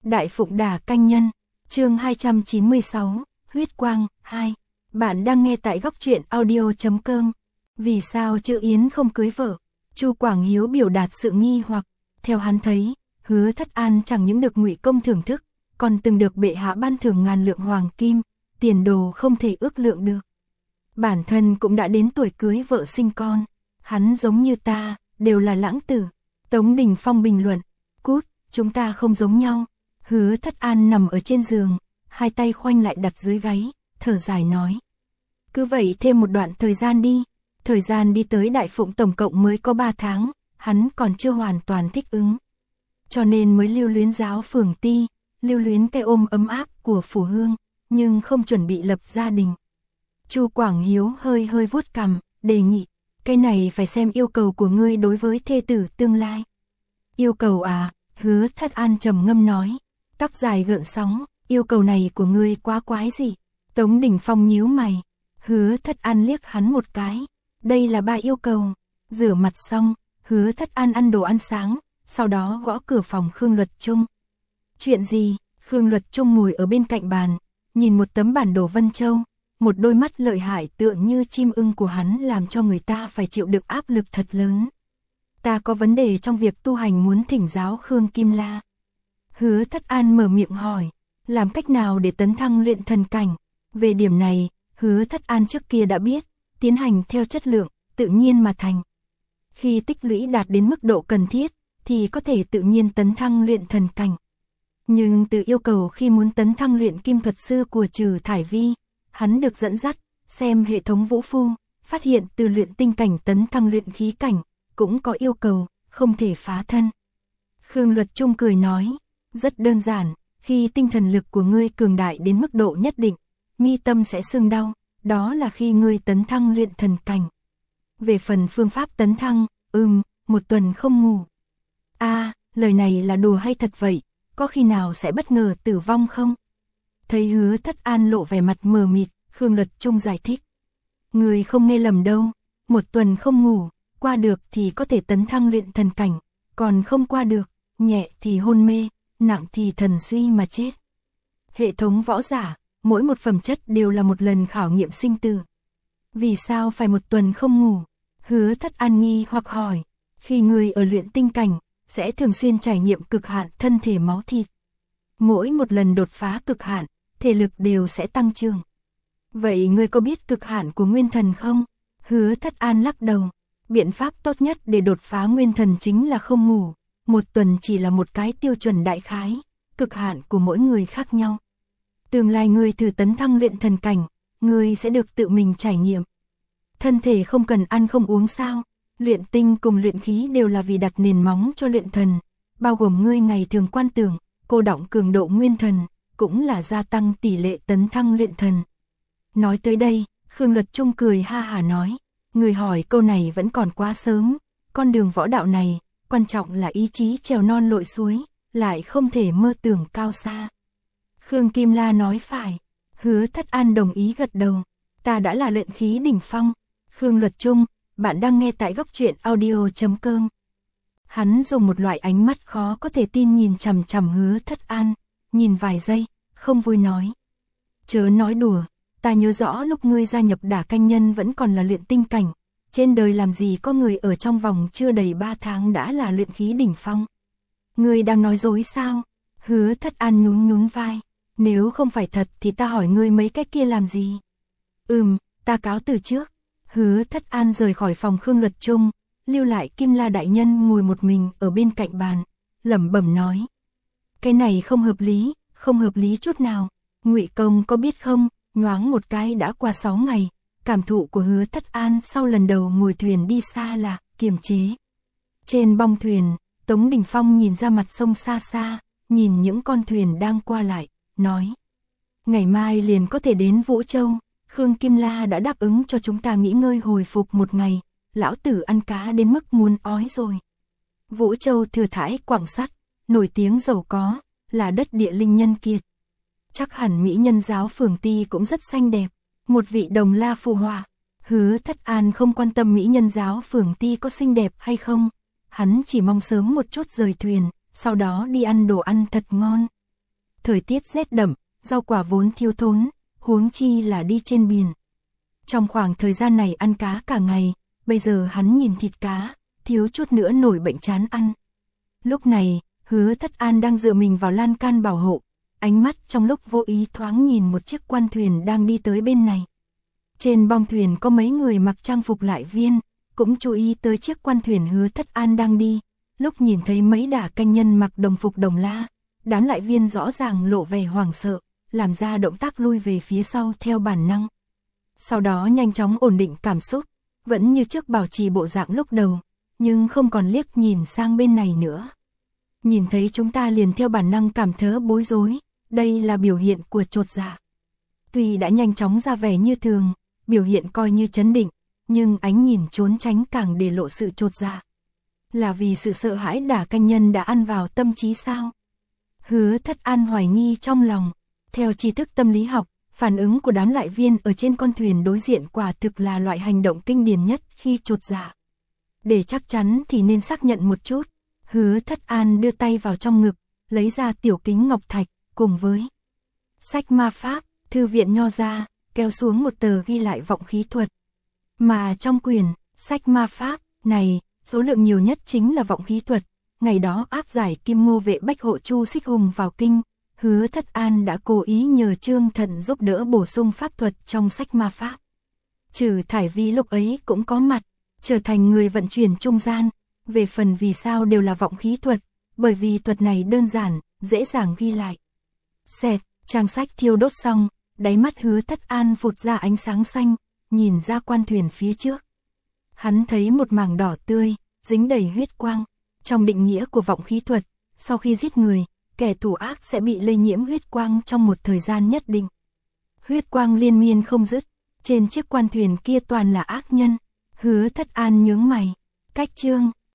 Đại Phụng Đả Canh Nhân, chương 296, Huyết Quang 2. Bạn đang nghe tại góc truyện audio.com. Vì sao Chữ Yến không cưới vợ? Chu Quảng Hiếu biểu đạt sự nghi hoặc. Theo hắn thấy, Hứa Thất An chẳng những được Ngụy Công thưởng thức, còn từng được bệ hạ ban thưởng ngàn lượng hoàng kim, tiền đồ không thể ước lượng được. Bản thân cũng đã đến tuổi cưới vợ sinh con. Hắn giống như ta, đều là lãng tử. Tống Đình Phong bình luận, cút, chúng ta không giống nhau. Hứa Thất An nằm ở trên giường, hai tay khoanh lại đặt dưới gáy, thở dài nói. Cứ vậy thêm một đoạn thời gian đi. Thời gian đi tới Đại Phụng tổng cộng mới có 3 tháng, hắn còn chưa hoàn toàn thích ứng. Cho nên mới lưu luyến giáo phường ti, lưu luyến cái ôm ấm áp của phủ hương, nhưng không chuẩn bị lập gia đình. Chu Quảng Hiếu hơi vuốt cằm, đề nghị, cái này phải xem yêu cầu của ngươi đối với thê tử tương lai. Yêu cầu à? Hứa Thất An trầm ngâm nói, tóc dài gợn sóng, yêu cầu này của ngươi quá quái gì? Tống Đình Phong nhíu mày, Hứa Thất An liếc hắn một cái, đây là 3 yêu cầu. Rửa mặt xong, Hứa Thất An ăn đồ ăn sáng, sau đó gõ cửa phòng Khương Luật Trung. Chuyện gì? Khương Luật Trung ngồi ở bên cạnh bàn, nhìn một tấm bản đồ Vân Châu, một đôi mắt lợi hại tựa như chim ưng của hắn làm cho người ta phải chịu được áp lực thật lớn. Ta có vấn đề trong việc tu hành muốn thỉnh giáo Khương Kim La. Hứa Thất An mở miệng hỏi, làm cách nào để tấn thăng luyện thần cảnh? Về điểm này, Hứa Thất An trước kia đã biết, tiến hành theo chất lượng, tự nhiên mà thành. Khi tích lũy đạt đến mức độ cần thiết, thì có thể tự nhiên tấn thăng luyện thần cảnh. Nhưng từ yêu cầu khi muốn tấn thăng luyện kim thuật sư của Trừ Thải Vi, hắn được dẫn dắt, xem hệ thống vũ phu, phát hiện từ luyện tinh cảnh tấn thăng luyện khí cảnh, cũng có yêu cầu, không thể phá thân. Khương Luật Trung cười nói, rất đơn giản, khi tinh thần lực của ngươi cường đại đến mức độ nhất định, mi tâm sẽ sưng đau, đó là khi ngươi tấn thăng luyện thần cảnh. Về phần phương pháp tấn thăng, 1 tuần không ngủ. Lời này là đùa hay thật vậy, có khi nào sẽ bất ngờ tử vong không? Thấy Hứa Thất An lộ vẻ mặt mờ mịt, Khương Luật Trung giải thích. Người không nghe lầm đâu, 1 tuần không ngủ, qua được thì có thể tấn thăng luyện thần cảnh, còn không qua được, nhẹ thì hôn mê, nặng thì thần suy mà chết. Hệ thống võ giả, mỗi một phẩm chất đều là một lần khảo nghiệm sinh tử. Vì sao phải 1 tuần không ngủ? Hứa Thất An nghi hoặc hỏi, khi người ở luyện tinh cảnh, sẽ thường xuyên trải nghiệm cực hạn thân thể máu thịt. Mỗi một lần đột phá cực hạn, thể lực đều sẽ tăng trưởng. Vậy ngươi có biết cực hạn của nguyên thần không? Hứa Thất An lắc đầu, biện pháp tốt nhất để đột phá nguyên thần chính là không ngủ. 1 tuần chỉ là một cái tiêu chuẩn đại khái, cực hạn của mỗi người khác nhau. Tương lai ngươi thử tấn thăng luyện thần cảnh, ngươi sẽ được tự mình trải nghiệm. Thân thể không cần ăn không uống sao? Luyện tinh cùng luyện khí đều là vì đặt nền móng cho luyện thần, bao gồm ngươi ngày thường quan tưởng, cô đọng cường độ nguyên thần, cũng là gia tăng tỷ lệ tấn thăng luyện thần. Nói tới đây, Khương Luật Trung cười ha hả nói, người hỏi câu này vẫn còn quá sớm, con đường võ đạo này, quan trọng là ý chí trèo non lội suối, lại không thể mơ tưởng cao xa. Khương Kim La nói phải, Hứa Thất An đồng ý gật đầu, ta đã là luyện khí đỉnh phong. Khương Luật Trung, bạn đang nghe tại góc truyện audio.com. Hắn dùng một loại ánh mắt khó có thể tin nhìn chằm chằm Hứa Thất An, nhìn vài giây, không vui nói. Chớ nói đùa, ta nhớ rõ lúc ngươi gia nhập Đả Canh Nhân vẫn còn là luyện tinh cảnh, trên đời làm gì có người ở trong vòng chưa đầy 3 tháng đã là luyện khí đỉnh phong. Ngươi đang nói dối sao? Hứa Thất An nhún vai, nếu không phải thật thì ta hỏi ngươi mấy cái kia làm gì? Ta cáo từ trước. Hứa Thất An rời khỏi phòng Khương Luật Trung, lưu lại Kim La đại nhân ngồi một mình ở bên cạnh bàn, lẩm bẩm nói. Cái này không hợp lý chút nào. Ngụy Công có biết không, nhoáng một cái đã qua 6 ngày, cảm thụ của Hứa Thất An sau lần đầu ngồi thuyền đi xa là kiềm chế. Trên bong thuyền, Tống Đình Phong nhìn ra mặt sông xa xa, nhìn những con thuyền đang qua lại, nói. Ngày mai liền có thể đến Vũ Châu. Khương Kim La đã đáp ứng cho chúng ta nghỉ ngơi hồi phục 1 ngày, lão tử ăn cá đến mức muốn ói rồi. Vũ Châu thừa thãi quặng sắt, nổi tiếng giàu có, là đất địa linh nhân kiệt. Chắc hẳn mỹ nhân giáo phường ti cũng rất xanh đẹp, một vị đồng la phù hòa. Hứa Thất An không quan tâm mỹ nhân giáo phường ti có xinh đẹp hay không, hắn chỉ mong sớm một chút rời thuyền, sau đó đi ăn đồ ăn thật ngon. thời tiết rét đậm, rau quả vốn thiếu thốn, huống chi là đi trên biển. Trong khoảng thời gian này ăn cá cả ngày, bây giờ hắn nhìn thịt cá, thiếu chút nữa nổi bệnh chán ăn. Lúc này, Hứa Thất An đang dựa mình vào lan can bảo hộ, ánh mắt trong lúc vô ý thoáng nhìn một chiếc quan thuyền đang đi tới bên này. Trên bong thuyền có mấy người mặc trang phục lại viên, cũng chú ý tới chiếc quan thuyền Hứa Thất An đang đi. Lúc nhìn thấy mấy đả canh nhân mặc đồng phục đồng la, đám lại viên rõ ràng lộ vẻ hoảng sợ, làm ra động tác lui về phía sau theo bản năng. Sau đó nhanh chóng ổn định cảm xúc, vẫn như trước bảo trì bộ dạng lúc đầu, nhưng không còn liếc nhìn sang bên này nữa. Nhìn thấy chúng ta liền theo bản năng cảm thớ bối rối, đây là biểu hiện của chột dạ. Tuy đã nhanh chóng ra vẻ như thường, biểu hiện coi như trấn định, nhưng ánh nhìn trốn tránh càng để lộ sự chột dạ. Là vì sự sợ hãi đả canh nhân đã ăn vào tâm trí sao? Hứa Thất An hoài nghi trong lòng, theo tri thức tâm lý học, phản ứng của đám lại viên ở trên con thuyền đối diện quả thực là loại hành động kinh điển nhất khi chột dạ. Để chắc chắn thì nên xác nhận một chút. Hứa Thất An đưa tay vào trong ngực, lấy ra tiểu kính ngọc thạch, cùng với sách ma pháp, thư viện nho ra, kéo xuống một tờ ghi lại vọng khí thuật. Mà trong quyển sách ma pháp này, số lượng nhiều nhất chính là vọng khí thuật. Ngày đó áp giải Kim Ngô vệ Bách hộ Chu Xích Hùng vào kinh, Hứa Thất An đã cố ý nhờ Trương Thận giúp đỡ bổ sung pháp thuật trong sách ma pháp. Trừ Thải Vi lúc ấy cũng có mặt, trở thành người vận chuyển trung gian. Về phần vì sao đều là vọng khí thuật, bởi vì thuật này đơn giản, dễ dàng ghi lại. Xẹt, trang sách thiêu đốt xong, đáy mắt Hứa Thất An phụt ra ánh sáng xanh, nhìn ra quan thuyền phía trước. Hắn thấy một mảng đỏ tươi, dính đầy huyết quang. Trong định nghĩa của vọng khí thuật, sau khi giết người, kẻ thủ ác sẽ bị lây nhiễm huyết quang trong một thời gian nhất định. Huyết quang liên miên không dứt, trên chiếc quan thuyền kia toàn là ác nhân. Hứa Thất An nhướng mày, cách chương